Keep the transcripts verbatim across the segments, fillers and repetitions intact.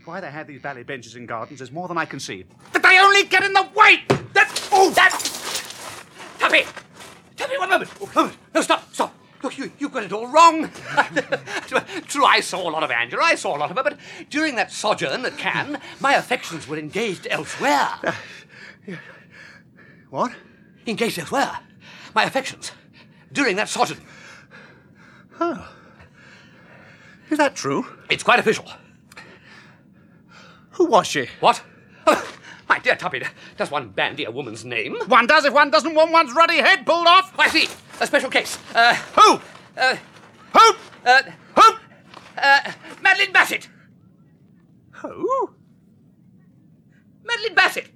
why they have these ballet benches in gardens is more than I can see. But they only get in the way! That... Oh, that... Tuppy! Tuppy, one moment! Oh, moment. No, stop, stop. Look, you, you've got it all wrong. True, I saw a lot of Angela, I saw a lot of her, but during that sojourn at Cannes, my affections were engaged elsewhere. Uh, yeah. What? Engaged elsewhere. My affections. During that sojourn. Oh. Is that true? It's quite official. Who was she? What? Oh, my dear Tuppy, does one bandy a woman's name? One does if one doesn't want one's ruddy head pulled off. I see. A special case. Uh, Who? Uh, Who? Uh, Who? Uh, Madeline Bassett. Who? Madeline Bassett.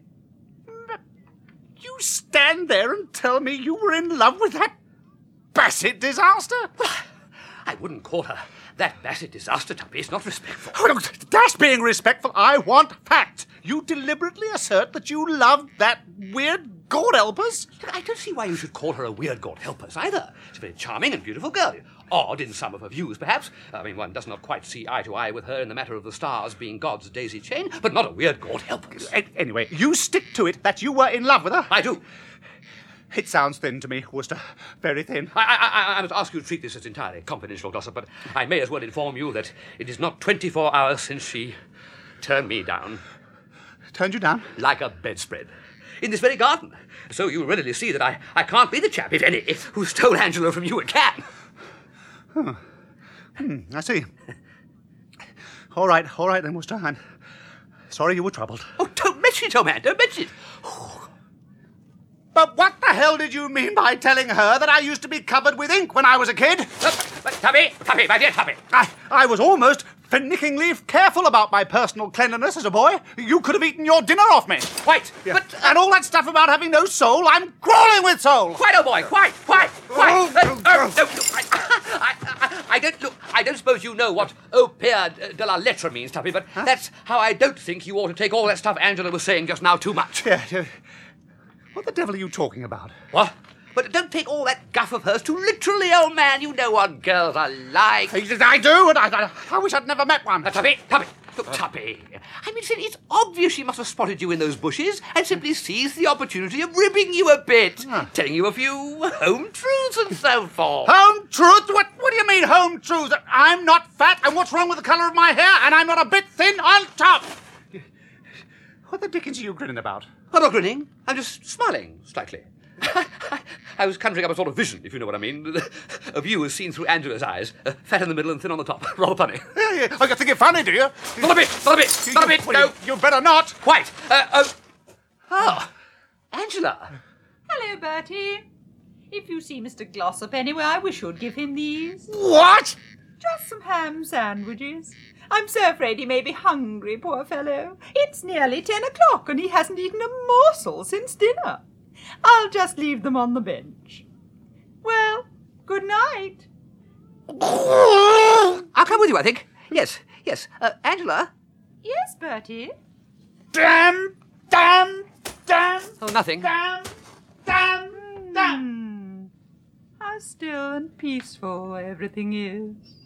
You stand there and tell me you were in love with that Bassett disaster? I wouldn't call her that Bassett disaster, Tuppy. It's not respectful. Oh, no, that's being respectful. I want facts. You deliberately assert that you loved that weird God helpers? I don't see why you should call her a weird God helpers either. She's a very charming and beautiful girl. Odd in some of her views, perhaps. I mean, one does not quite see eye to eye with her in the matter of the stars being God's daisy chain, but not a weird God helpers. A- anyway, you stick to it that you were in love with her. I do. It sounds thin to me, Worcester. Very thin. I, I, I, I must ask you to treat this as entirely confidential gossip, but I may as well inform you that it is not twenty-four hours since she turned me down. Turned you down? Like a bedspread. In this very garden. So you readily see that I, I can't be the chap, if any, who stole Angela from you at Cannes. Huh. Hmm, I see. All right, all right then, Worcester. I'm sorry you were troubled. Oh, don't mention it, old man, don't mention it. Oh. But what the hell did you mean by telling her that I used to be covered with ink when I was a kid? Uh, but, Tuppy, Tuppy, my dear Tuppy. I, I was almost finickingly careful about my personal cleanliness as a boy. You could have eaten your dinner off me. Quite. Yeah. But, uh, and all that stuff about having no soul, I'm crawling with soul. Quite, old boy, quite, quite, quite. Oh, uh, oh, oh, no, look, I, I, I, I don't, look, I don't suppose you know what au pair de la lettre means, Tuppy, but huh? That's how I don't think you ought to take all that stuff Angela was saying just now too much. Yeah, yeah. What the devil are you talking about? What? But don't take all that guff of hers too literally, old man. You know what girls are like. I do, and I, I, I wish I'd never met one. Uh, Tuppy, Tuppy, look, Tuppy. I mean, it's obvious she must have spotted you in those bushes and simply seized the opportunity of ribbing you a bit, huh. telling you a few home truths and so forth. Home truth? What, what do you mean, home truths? I'm not fat, and what's wrong with the colour of my hair? And I'm not a bit thin on top. What the dickens are you grinning about? I'm not grinning. I'm just smiling slightly. I was conjuring up a sort of vision, if you know what I mean. Of you as seen through Angela's eyes. Uh, fat in the middle and thin on the top. Rather funny. Yeah, yeah. I think it funny, do you? Not a bit, not a bit, not a bit. Well, No. You, you better not. Quite. Uh, oh. Oh. Angela. Hello, Bertie. If you see Mister Glossop anywhere, I wish you'd give him these. What? Just some ham sandwiches. I'm so afraid he may be hungry, poor fellow. It's nearly ten o'clock and he hasn't eaten a morsel since dinner. I'll just leave them on the bench. Well, good night. I'll come with you, I think. Yes, yes. Uh, Angela? Yes, Bertie? Damn, damn, damn. Oh, nothing. Damn, damn, damn. Hmm. How still and peaceful everything is.